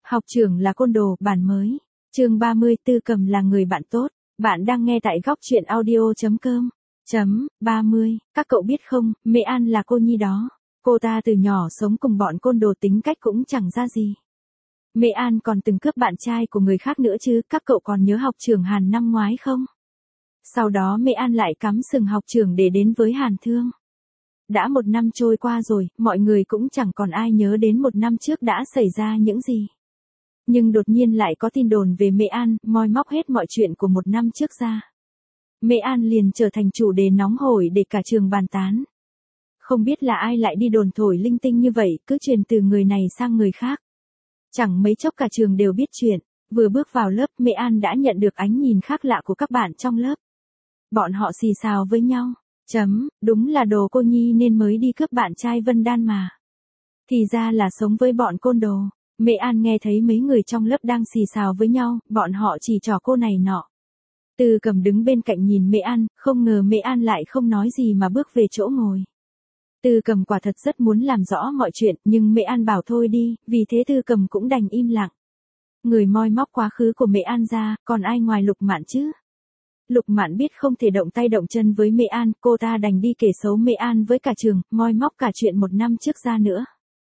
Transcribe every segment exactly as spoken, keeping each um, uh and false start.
Học trưởng là côn đồ, bản mới. Chương ba mươi, Tư Cầm là người bạn tốt. Bạn đang nghe tại góc truyện audio chấm com. Chấm, ba mươi, các cậu biết không, Mễ An là cô nhi đó. Cô ta từ nhỏ sống cùng bọn côn đồ, tính cách cũng chẳng ra gì. Mễ An còn từng cướp bạn trai của người khác nữa chứ, các cậu còn nhớ học trưởng Hàn năm ngoái không? Sau đó Mễ An lại cắm sừng học trưởng để đến với Hàn Thương. Đã một năm trôi qua rồi, mọi người cũng chẳng còn ai nhớ đến một năm trước đã xảy ra những gì. Nhưng đột nhiên lại có tin đồn về Mễ An, moi móc hết mọi chuyện của một năm trước ra. Mễ An liền trở thành chủ đề nóng hổi để cả trường bàn tán. Không biết là ai lại đi đồn thổi linh tinh như vậy, cứ truyền từ người này sang người khác. Chẳng mấy chốc cả trường đều biết chuyện, vừa bước vào lớp Mễ An đã nhận được ánh nhìn khác lạ của các bạn trong lớp. Bọn họ xì xào với nhau, chấm, đúng là đồ cô nhi nên mới đi cướp bạn trai Vân Đan mà. Thì ra là sống với bọn côn đồ. Mễ An nghe thấy mấy người trong lớp đang xì xào với nhau, bọn họ chỉ trỏ cô này nọ. Tư Cầm đứng bên cạnh nhìn Mễ An, không ngờ Mễ An lại không nói gì mà bước về chỗ ngồi. Tư Cầm quả thật rất muốn làm rõ mọi chuyện, nhưng Mễ An bảo thôi đi, vì thế Tư Cầm cũng đành im lặng. Người moi móc quá khứ của Mễ An ra, còn ai ngoài Lục Mạn chứ? Lục Mạn biết không thể động tay động chân với Mễ An, cô ta đành đi kể xấu Mễ An với cả trường, moi móc cả chuyện một năm trước ra nữa.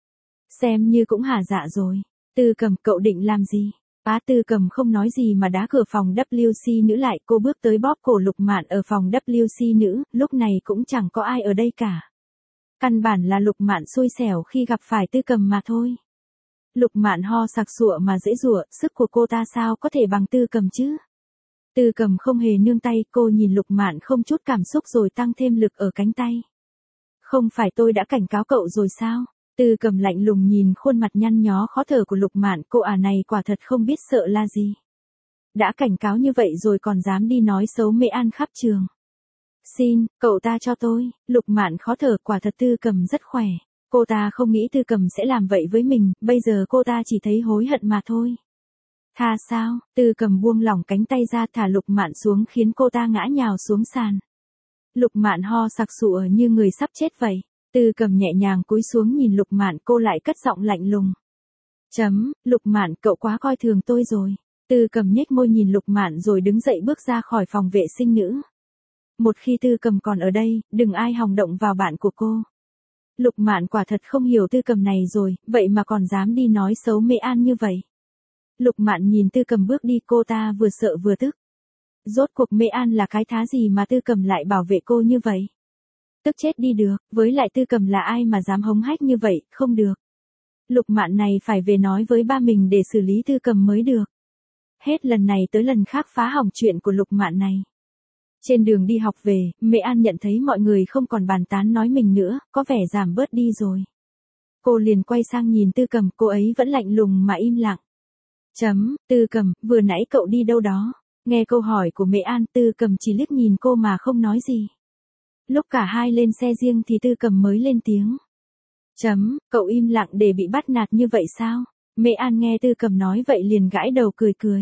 Xem như cũng hả dạ rồi. Tư Cầm, cậu định làm gì? Á Tư Cầm không nói gì mà đá cửa phòng W C nữ lại, cô bước tới bóp cổ Lục Mạn ở phòng W C nữ, lúc này cũng chẳng có ai ở đây cả. Căn bản là Lục Mạn xui xẻo khi gặp phải Tư Cầm mà thôi. Lục Mạn ho sặc sụa mà dễ dụa, sức của cô ta sao có thể bằng Tư Cầm chứ? Tư Cầm không hề nương tay, cô nhìn Lục Mạn không chút cảm xúc rồi tăng thêm lực ở cánh tay. Không phải tôi đã cảnh cáo cậu rồi sao? Tư Cầm lạnh lùng nhìn khuôn mặt nhăn nhó khó thở của Lục Mạn, cô ả này quả thật không biết sợ là gì. Đã cảnh cáo như vậy rồi còn dám đi nói xấu Mễ An khắp trường. Xin, cậu ta cho tôi. Lục Mạn khó thở, quả thật Tư Cầm rất khỏe. Cô ta không nghĩ Tư Cầm sẽ làm vậy với mình, bây giờ cô ta chỉ thấy hối hận mà thôi. Tha sao? Tư Cầm buông lỏng cánh tay ra thả Lục Mạn xuống khiến cô ta ngã nhào xuống sàn. Lục Mạn ho sặc sụa như người sắp chết vậy. Tư Cầm nhẹ nhàng cúi xuống nhìn Lục Mạn, cô lại cất giọng lạnh lùng. Chấm, Lục Mạn, cậu quá coi thường tôi rồi. Tư Cầm nhếch môi nhìn Lục Mạn rồi đứng dậy bước ra khỏi phòng vệ sinh nữ. Một khi Tư Cầm còn ở đây, đừng ai hòng động vào bạn của cô. Lục Mạn quả thật không hiểu Tư Cầm này rồi, vậy mà còn dám đi nói xấu Mễ An như vậy. Lục Mạn nhìn Tư Cầm bước đi, cô ta vừa sợ vừa tức. Rốt cuộc Mễ An là cái thá gì mà Tư Cầm lại bảo vệ cô như vậy? Tức chết đi được, với lại Tư Cầm là ai mà dám hống hách như vậy, không được. Lục Mạn này phải về nói với ba mình để xử lý Tư Cầm mới được. Hết lần này tới lần khác phá hỏng chuyện của Lục Mạn này. Trên đường đi học về, Mễ An nhận thấy mọi người không còn bàn tán nói mình nữa, có vẻ giảm bớt đi rồi. Cô liền quay sang nhìn Tư Cầm, cô ấy vẫn lạnh lùng mà im lặng. Chấm, Tư Cầm, vừa nãy cậu đi đâu đó? Nghe câu hỏi của Mễ An, Tư Cầm chỉ liếc nhìn cô mà không nói gì. Lúc cả hai lên xe riêng thì Tư Cầm mới lên tiếng. Chấm, cậu im lặng để bị bắt nạt như vậy sao? Mễ An nghe Tư Cầm nói vậy liền gãi đầu cười cười.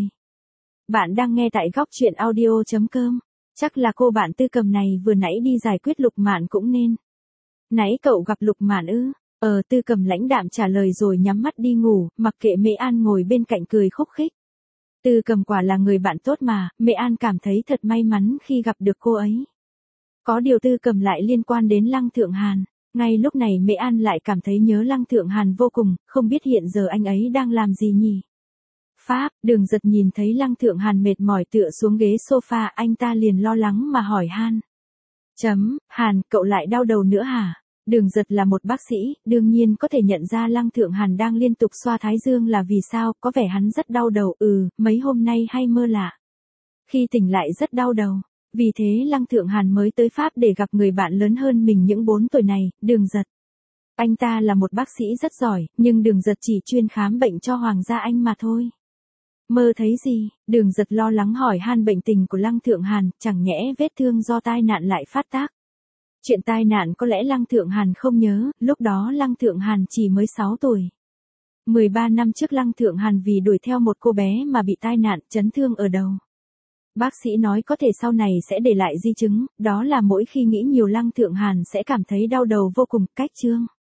Bạn đang nghe tại góc truyện audio chấm com. Chắc là cô bạn Tư Cầm này vừa nãy đi giải quyết Lục Mạn cũng nên. Nãy cậu gặp Lục Mạn ư? Ờ, Tư Cầm lãnh đạm trả lời rồi nhắm mắt đi ngủ, mặc kệ Mễ An ngồi bên cạnh cười khúc khích. Tư Cầm quả là người bạn tốt mà, Mễ An cảm thấy thật may mắn khi gặp được cô ấy. Có điều Tư Cầm lại liên quan đến Lăng Thượng Hàn. Ngay lúc này Mễ An lại cảm thấy nhớ Lăng Thượng Hàn vô cùng, không biết hiện giờ anh ấy đang làm gì nhỉ? Pháp, Đường Giật nhìn thấy Lăng Thượng Hàn mệt mỏi tựa xuống ghế sofa, anh ta liền lo lắng mà hỏi han. Chấm, Hàn, cậu lại đau đầu nữa hả? Đường Giật là một bác sĩ, đương nhiên có thể nhận ra Lăng Thượng Hàn đang liên tục xoa thái dương là vì sao, có vẻ hắn rất đau đầu, ừ, mấy hôm nay hay mơ lạ. Khi tỉnh lại rất đau đầu. Vì thế Lăng Thượng Hàn mới tới Pháp để gặp người bạn lớn hơn mình những bốn tuổi này, Đường Giật. Anh ta là một bác sĩ rất giỏi, nhưng Đường Giật chỉ chuyên khám bệnh cho Hoàng gia Anh mà thôi. Mơ thấy gì? Đường Giật lo lắng hỏi han bệnh tình của Lăng Thượng Hàn, chẳng nhẽ vết thương do tai nạn lại phát tác. Chuyện tai nạn có lẽ Lăng Thượng Hàn không nhớ, lúc đó Lăng Thượng Hàn chỉ mới sáu tuổi. mười ba năm trước Lăng Thượng Hàn vì đuổi theo một cô bé mà bị tai nạn, chấn thương ở đầu. Bác sĩ nói có thể sau này sẽ để lại di chứng, đó là mỗi khi nghĩ nhiều Lăng Thượng Hàn sẽ cảm thấy đau đầu vô cùng, cách chương.